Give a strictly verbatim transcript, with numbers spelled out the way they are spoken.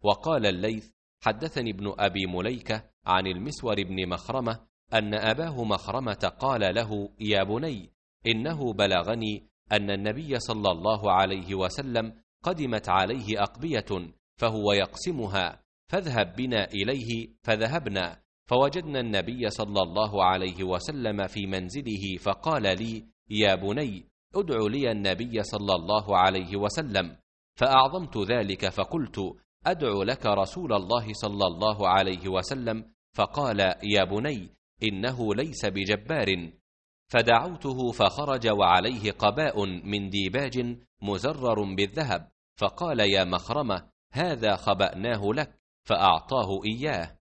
وقال الليث: حدثني ابن أبي مليكة عن المسور بن مخرمة أن أباه مخرمة قال له: يا بني، إنه بلغني أن النبي صلى الله عليه وسلم قدمت عليه أقبية فهو يقسمها، فاذهب بنا إليه. فذهبنا فوجدنا النبي صلى الله عليه وسلم في منزله، فقال لي: يا بني، ادع لي النبي صلى الله عليه وسلم. فأعظمت ذلك فقلت: أدعو لك رسول الله صلى الله عليه وسلم. فقال: يا بني، إنه ليس بجبار. فدعوته فخرج وعليه قباء من ديباج مزرر بالذهب، فقال: يا مخرمة، هذا خبأناه لك، فأعطاه إياه.